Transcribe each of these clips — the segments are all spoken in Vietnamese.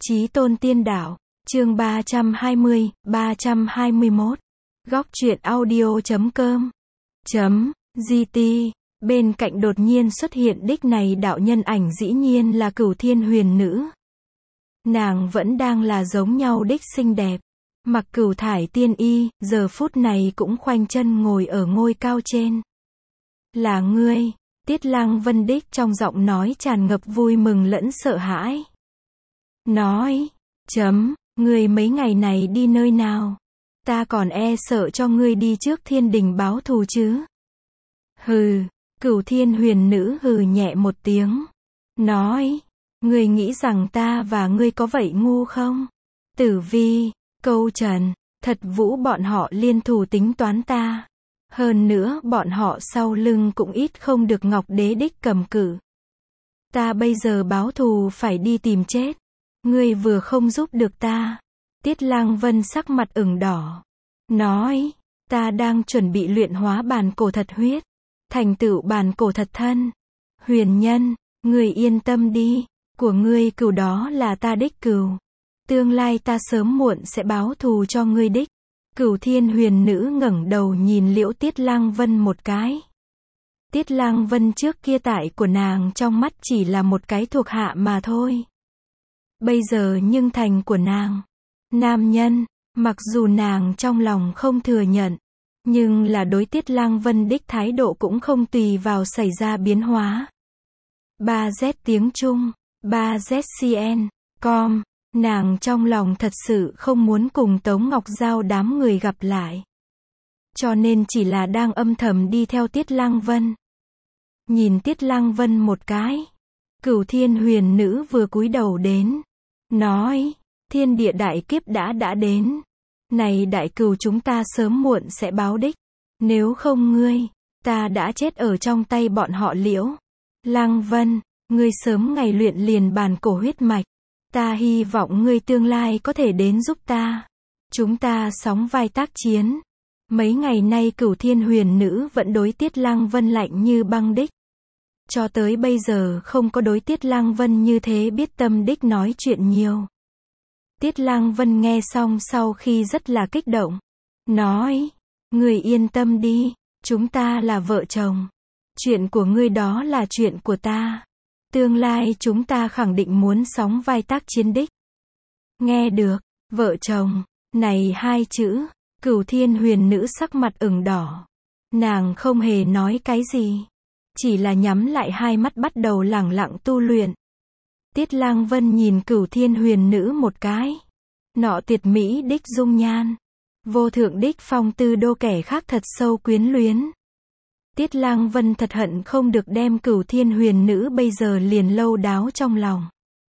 Chí tôn tiên đạo, chương 320, 321. Góc truyện audio.com .gt. Bên cạnh đột nhiên xuất hiện đích này đạo nhân ảnh dĩ nhiên là Cửu Thiên Huyền Nữ. Nàng vẫn đang là giống nhau đích xinh đẹp. Mặc cửu thải tiên y, giờ phút này cũng khoanh chân ngồi ở ngôi cao trên. Là ngươi, Tiết Lăng Vân đích trong giọng nói tràn ngập vui mừng lẫn sợ hãi. Nói, ngươi mấy ngày này đi nơi nào? Ta còn e sợ cho ngươi đi trước thiên đình báo thù chứ. Hừ, Cửu Thiên Huyền Nữ hừ nhẹ một tiếng. Nói, ngươi nghĩ rằng ta và ngươi có vậy ngu không? Tử Vi, Câu Trần, Thật Vũ bọn họ liên thủ tính toán ta. Hơn nữa bọn họ sau lưng cũng ít không được Ngọc Đế đích cầm cự. Ta bây giờ báo thù phải đi tìm chết. Ngươi vừa không giúp được ta. Tiết Lăng Vân sắc mặt ửng đỏ. Nói, ta đang chuẩn bị luyện hóa bản cổ thật huyết. Thành tựu bản cổ thật thân. Huyền nhân, ngươi yên tâm đi. Của ngươi cừu đó là ta đích cừu. Tương lai ta sớm muộn sẽ báo thù cho ngươi đích. Cửu Thiên Huyền Nữ ngẩng đầu nhìn liễu Tiết Lăng Vân một cái. Tiết Lăng Vân trước kia tại của nàng trong mắt chỉ là một cái thuộc hạ mà thôi. Bây giờ nhưng thành của nàng. Nam nhân, mặc dù nàng trong lòng không thừa nhận, nhưng là đối Tiết Lăng Vân đích thái độ cũng không tùy vào xảy ra biến hóa. 3Z tiếng Trung, 3ZCN.com. Nàng trong lòng thật sự không muốn cùng Tống Ngọc Giao đám người gặp lại. Cho nên chỉ là đang âm thầm đi theo Tiết Lăng Vân. Nhìn Tiết Lăng Vân một cái. Cửu Thiên Huyền Nữ vừa cúi đầu đến. Nói, thiên địa đại kiếp đã đến. Này đại cừu chúng ta sớm muộn sẽ báo đích. Nếu không ngươi, ta đã chết ở trong tay bọn họ liễu. Lăng Vân, ngươi sớm ngày luyện liền bản cổ huyết mạch. Ta hy vọng ngươi tương lai có thể đến giúp ta. Chúng ta sóng vai tác chiến. Mấy ngày nay Cửu Thiên Huyền Nữ vẫn đối Tiết Lăng Vân lạnh như băng đích. Cho tới bây giờ không có đối Tiết Lăng Vân như thế biết tâm đích nói chuyện nhiều. Tiết Lăng Vân nghe xong sau khi rất là kích động. Nói, ngươi yên tâm đi, chúng ta là vợ chồng. Chuyện của ngươi đó là chuyện của ta. Tương lai chúng ta khẳng định muốn sóng vai tác chiến đích. Nghe được, vợ chồng, này hai chữ, Cửu Thiên Huyền Nữ sắc mặt ửng đỏ. Nàng không hề nói cái gì. Chỉ là nhắm lại hai mắt bắt đầu lẳng lặng tu luyện. Tiết Lăng Vân nhìn Cửu Thiên Huyền Nữ một cái. Nọ tuyệt mỹ đích dung nhan. Vô thượng đích phong tư đô kẻ khác thật sâu quyến luyến. Tiết Lăng Vân thật hận không được đem Cửu Thiên Huyền Nữ bây giờ liền lâu đáo trong lòng.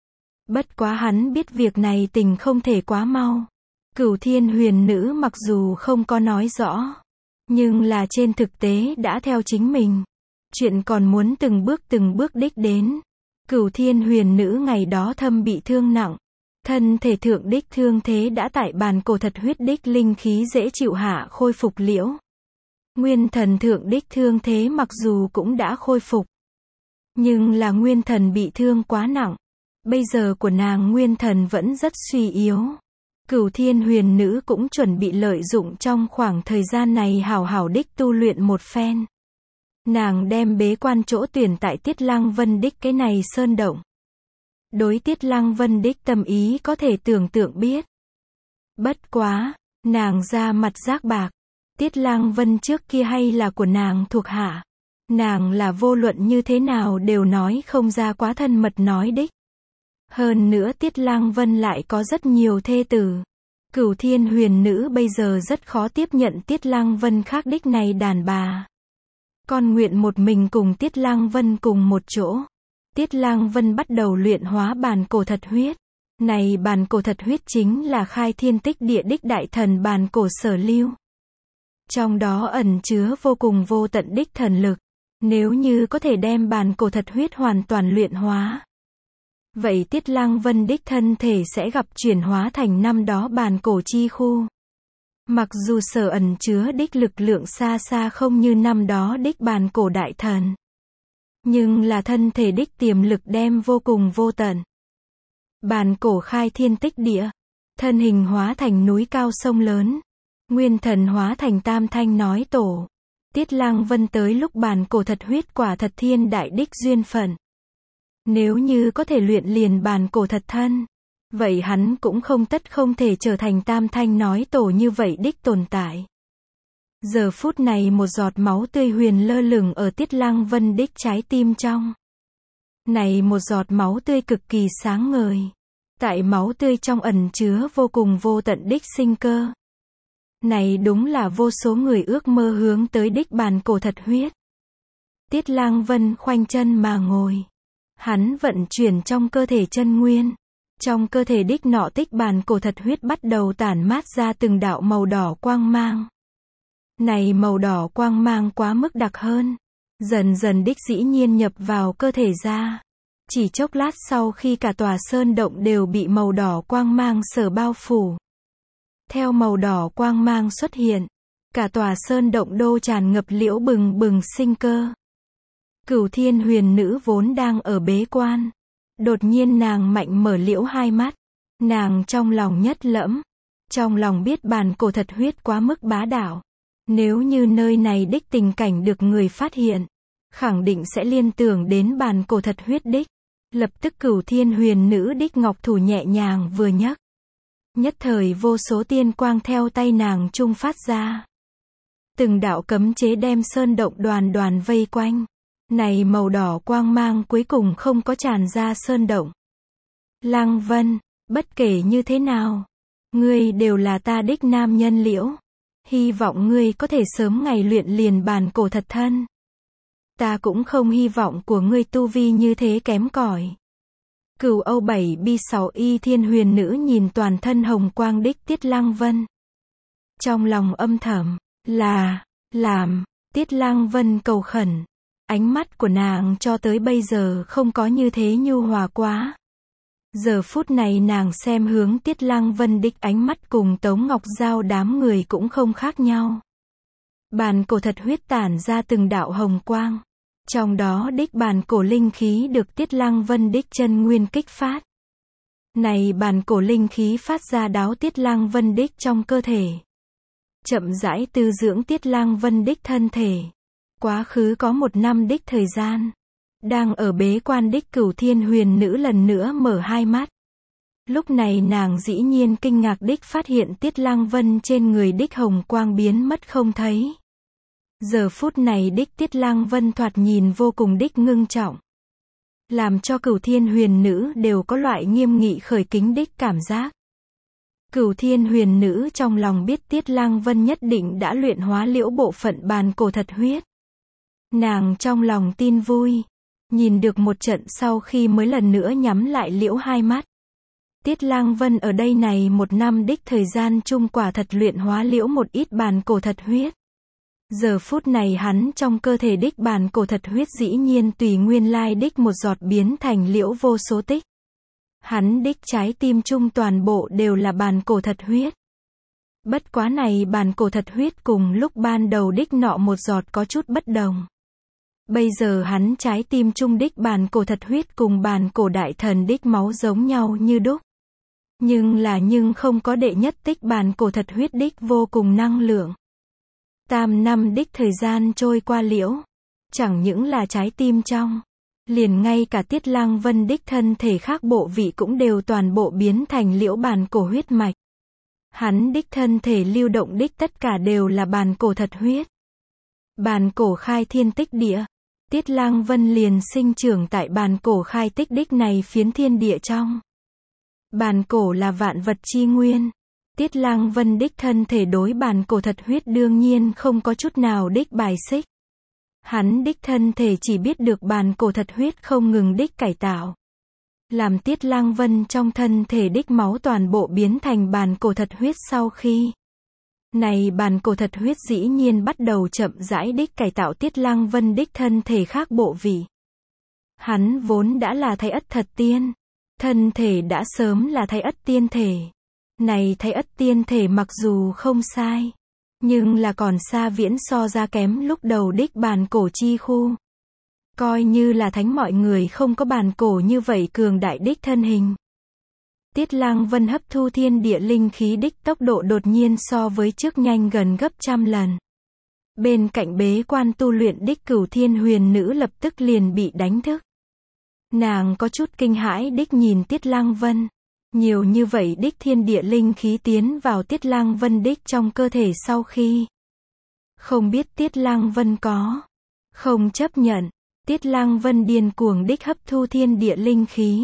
Bất quá hắn biết việc này tình không thể quá mau. Cửu Thiên Huyền Nữ mặc dù không có nói rõ, nhưng là trên thực tế đã theo chính mình. Chuyện còn muốn từng bước đích đến. Cửu Thiên Huyền Nữ ngày đó thâm bị thương nặng. Thân thể thượng đích thương thế đã tại bản cổ thật huyết đích linh khí dễ chịu hạ khôi phục liễu. Nguyên thần thượng đích thương thế mặc dù cũng đã khôi phục. Nhưng là nguyên thần bị thương quá nặng. Bây giờ của nàng nguyên thần vẫn rất suy yếu. Cửu Thiên Huyền Nữ cũng chuẩn bị lợi dụng trong khoảng thời gian này hảo hảo đích tu luyện một phen. Nàng đem bế quan chỗ tuyển tại Tiết Lăng Vân đích cái này sơn động. Đối Tiết Lăng Vân đích tâm ý có thể tưởng tượng biết. Bất quá, nàng ra mặt giác bạc. Tiết Lăng Vân trước kia hay là của nàng thuộc hạ. Nàng là vô luận như thế nào đều nói không ra quá thân mật nói đích. Hơn nữa Tiết Lăng Vân lại có rất nhiều thê tử. Cửu Thiên Huyền Nữ bây giờ rất khó tiếp nhận Tiết Lăng Vân khác đích này đàn bà. Con nguyện một mình cùng Tiết Lăng Vân cùng một chỗ. Tiết Lăng Vân bắt đầu luyện hóa bản cổ thật huyết. Này bản cổ thật huyết chính là khai thiên tích địa đích đại thần bản cổ sở lưu. Trong đó ẩn chứa vô cùng vô tận đích thần lực. Nếu như có thể đem bản cổ thật huyết hoàn toàn luyện hóa, vậy Tiết Lăng Vân đích thân thể sẽ gặp chuyển hóa thành năm đó bản cổ chi khu. Mặc dù sở ẩn chứa đích lực lượng xa xa không như năm đó đích bản cổ đại thần, nhưng là thân thể đích tiềm lực đem vô cùng vô tận. Bàn cổ khai thiên tích địa. Thân hình hóa thành núi cao sông lớn. Nguyên thần hóa thành tam thanh nói tổ. Tiết Lăng Vân tới lúc bàn cổ thật huyết quả thật thiên đại đích duyên phận. Nếu như có thể luyện liền bàn cổ thật thân, vậy hắn cũng không thể trở thành tam thanh nói tổ như vậy đích tồn tại. Giờ phút này một giọt máu tươi huyền lơ lửng ở Tiết Lăng Vân đích trái tim trong. Này một giọt máu tươi cực kỳ sáng ngời. Tại máu tươi trong ẩn chứa vô cùng vô tận đích sinh cơ. Này đúng là vô số người ước mơ hướng tới đích bàn cổ thật huyết. Tiết Lăng Vân khoanh chân mà ngồi. Hắn vận chuyển trong cơ thể chân nguyên. Trong cơ thể đích nọ tích bàn cổ thật huyết bắt đầu tản mát ra từng đạo màu đỏ quang mang. Này màu đỏ quang mang quá mức đặc hơn. Dần dần đích dĩ nhiên nhập vào cơ thể ra. Chỉ chốc lát sau khi cả tòa sơn động đều bị màu đỏ quang mang sở bao phủ. Theo màu đỏ quang mang xuất hiện, cả tòa sơn động đô tràn ngập liễu bừng bừng sinh cơ. Cửu Thiên Huyền Nữ vốn đang ở bế quan. Đột nhiên nàng mạnh mở liễu hai mắt. Nàng trong lòng nhất lẫm. Trong lòng biết bàn cổ thật huyết quá mức bá đạo. Nếu như nơi này đích tình cảnh được người phát hiện, khẳng định sẽ liên tưởng đến bàn cổ thật huyết đích. Lập tức Cửu Thiên Huyền Nữ đích ngọc thủ nhẹ nhàng vừa nhấc. Nhất thời vô số tiên quang theo tay nàng trung phát ra. Từng đạo cấm chế đem sơn động đoàn đoàn vây quanh. Này màu đỏ quang mang cuối cùng không có tràn ra sơn động. Lăng Vân, bất kể như thế nào, ngươi đều là ta đích nam nhân liễu. Hy vọng ngươi có thể sớm ngày luyện liền bàn cổ thật thân. Ta cũng không hy vọng của ngươi tu vi như thế kém cỏi. Cửu Âu 7B6 Y Thiên Huyền Nữ nhìn toàn thân hồng quang đích Tiết Lăng Vân. Trong lòng âm thầm, làm, Tiết Lăng Vân cầu khẩn. Ánh mắt của nàng cho tới bây giờ không có như thế nhu hòa quá. Giờ phút này nàng xem hướng Tiết Lăng Vân đích ánh mắt cùng Tống Ngọc Giao đám người cũng không khác nhau. Bàn cổ thật huyết tản ra từng đạo hồng quang. Trong đó đích bàn cổ linh khí được Tiết Lăng Vân đích chân nguyên kích phát. Này bàn cổ linh khí phát ra đáo Tiết Lăng Vân đích trong cơ thể. Chậm rãi tư dưỡng Tiết Lăng Vân đích thân thể. Quá khứ có 1 năm đích thời gian. Đang ở bế quan đích Cửu Thiên Huyền Nữ lần nữa mở hai mắt. Lúc này nàng dĩ nhiên kinh ngạc đích phát hiện Tiết Lăng Vân trên người đích hồng quang biến mất không thấy. Giờ phút này đích Tiết Lăng Vân thoạt nhìn vô cùng đích ngưng trọng. Làm cho Cửu Thiên Huyền Nữ đều có loại nghiêm nghị khởi kính đích cảm giác. Cửu Thiên Huyền Nữ trong lòng biết Tiết Lăng Vân nhất định đã luyện hóa liễu bộ phận bàn cổ thật huyết. Nàng trong lòng tin vui. Nhìn được một trận sau khi mới lần nữa nhắm lại liễu hai mắt. Tiết Lăng Vân ở đây này 1 năm đích thời gian chung quả thật luyện hóa liễu một ít bàn cổ thật huyết. Giờ phút này hắn trong cơ thể đích bàn cổ thật huyết dĩ nhiên tùy nguyên lai đích một giọt biến thành liễu vô số tích. Hắn đích trái tim chung toàn bộ đều là bàn cổ thật huyết. Bất quá này bàn cổ thật huyết cùng lúc ban đầu đích nọ một giọt có chút bất đồng. Bây giờ hắn trái tim chung đích bàn cổ thật huyết cùng bàn cổ đại thần đích máu giống nhau như đúc. Nhưng không có đệ nhất tích bàn cổ thật huyết đích vô cùng năng lượng. 8 năm đích thời gian trôi qua liễu. Chẳng những là trái tim trong. Liền ngay cả Tiết Lăng Vân đích thân thể khác bộ vị cũng đều toàn bộ biến thành liễu bàn cổ huyết mạch. Hắn đích thân thể lưu động đích tất cả đều là bàn cổ thật huyết. Bàn cổ khai thiên tích địa. Tiết Lăng Vân liền sinh trưởng tại bàn cổ khai tích đích này phiến thiên địa trong. Bàn cổ là vạn vật chi nguyên. Tiết Lăng Vân đích thân thể đối bàn cổ thật huyết đương nhiên không có chút nào đích bài xích. Hắn đích thân thể chỉ biết được bàn cổ thật huyết không ngừng đích cải tạo. Làm Tiết Lăng Vân trong thân thể đích máu toàn bộ biến thành bàn cổ thật huyết sau khi. Này bàn cổ thật huyết dĩ nhiên bắt đầu chậm rãi đích cải tạo Tiết Lăng Vân đích thân thể khác bộ vị. Hắn vốn đã là Thái Ất thật tiên. Thân thể đã sớm là Thái Ất tiên thể. Này Thái Ất tiên thể mặc dù không sai. Nhưng là còn xa viễn so ra kém lúc đầu đích bàn cổ chi khu. Coi như là thánh mọi người không có bàn cổ như vậy cường đại đích thân hình. Tiết Lăng Vân hấp thu thiên địa linh khí đích tốc độ đột nhiên so với trước nhanh gần gấp trăm lần. Bên cạnh bế quan tu luyện đích Cửu Thiên Huyền Nữ lập tức liền bị đánh thức. Nàng có chút kinh hãi đích nhìn Tiết Lăng Vân. Nhiều như vậy đích thiên địa linh khí tiến vào Tiết Lăng Vân đích trong cơ thể sau khi. Không biết Tiết Lăng Vân có không chấp nhận. Tiết Lăng Vân điên cuồng đích hấp thu thiên địa linh khí.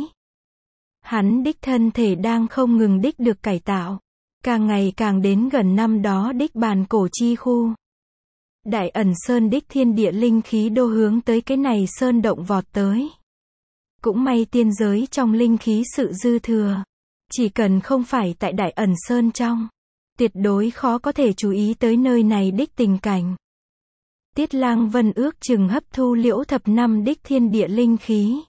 Hắn đích thân thể đang không ngừng đích được cải tạo. Càng ngày càng đến gần năm đó đích bàn cổ chi khu. Đại Ẩn Sơn đích thiên địa linh khí đô hướng tới cái này sơn động vọt tới. Cũng may tiên giới trong linh khí sự dư thừa. Chỉ cần không phải tại Đại Ẩn Sơn trong. Tuyệt đối khó có thể chú ý tới nơi này đích tình cảnh. Tiết Lăng Vân ước chừng hấp thu liễu thập năm đích thiên địa linh khí.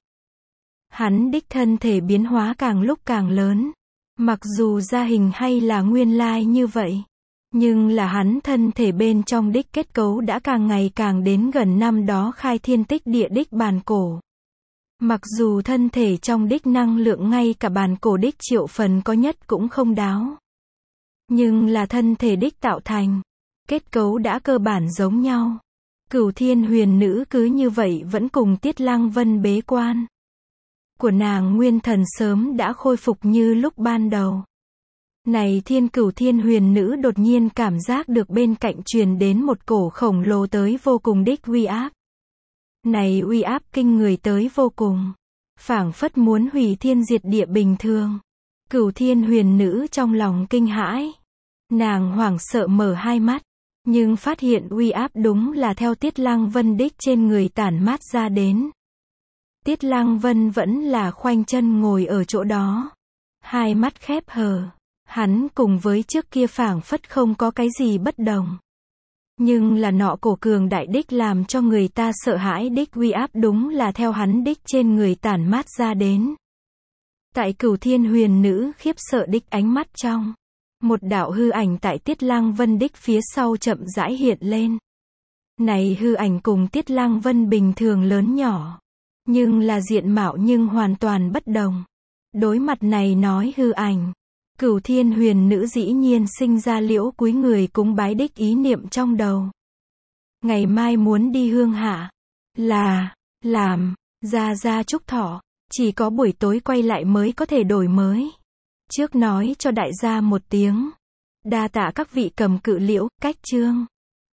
Hắn đích thân thể biến hóa càng lúc càng lớn. Mặc dù gia hình hay là nguyên lai như vậy. Nhưng là hắn thân thể bên trong đích kết cấu đã càng ngày càng đến gần năm đó khai thiên tích địa đích bàn cổ. Mặc dù thân thể trong đích năng lượng ngay cả bàn cổ đích triệu phần có nhất cũng không đáo. Nhưng là thân thể đích tạo thành. Kết cấu đã cơ bản giống nhau. Cửu Thiên Huyền Nữ cứ như vậy vẫn cùng Tiết Lăng Vân bế quan. Của nàng nguyên thần sớm đã khôi phục như lúc ban đầu. Này Cửu Thiên Huyền Nữ đột nhiên cảm giác được bên cạnh truyền đến một cổ khổng lồ tới vô cùng đích uy áp. Này uy áp kinh người tới vô cùng. Phảng phất muốn hủy thiên diệt địa bình thường. Cửu Thiên Huyền Nữ trong lòng kinh hãi. Nàng hoảng sợ mở hai mắt. Nhưng phát hiện uy áp đúng là theo Tiết Lăng Vân đích trên người tản mát ra đến. Tiết Lăng Vân vẫn là khoanh chân ngồi ở chỗ đó. Hai mắt khép hờ. Hắn cùng với trước kia phảng phất không có cái gì bất đồng. Nhưng là nọ cổ cường đại đích làm cho người ta sợ hãi đích uy áp đúng là theo hắn đích trên người tản mát ra đến. Tại Cửu Thiên Huyền Nữ khiếp sợ đích ánh mắt trong. Một đạo hư ảnh tại Tiết Lăng Vân đích phía sau chậm rãi hiện lên. Này hư ảnh cùng Tiết Lăng Vân bình thường lớn nhỏ. Nhưng là diện mạo nhưng hoàn toàn bất đồng. Đối mặt này nói hư ảnh. Cửu Thiên Huyền Nữ dĩ nhiên sinh ra liễu cúi người cúng bái đích ý niệm trong đầu. Ngày mai muốn đi hương hạ. Là, làm, ra chúc thọ. Chỉ có buổi tối quay lại mới có thể đổi mới. Trước nói cho đại gia một tiếng. Đa tạ các vị cầm cự liễu, cách chương.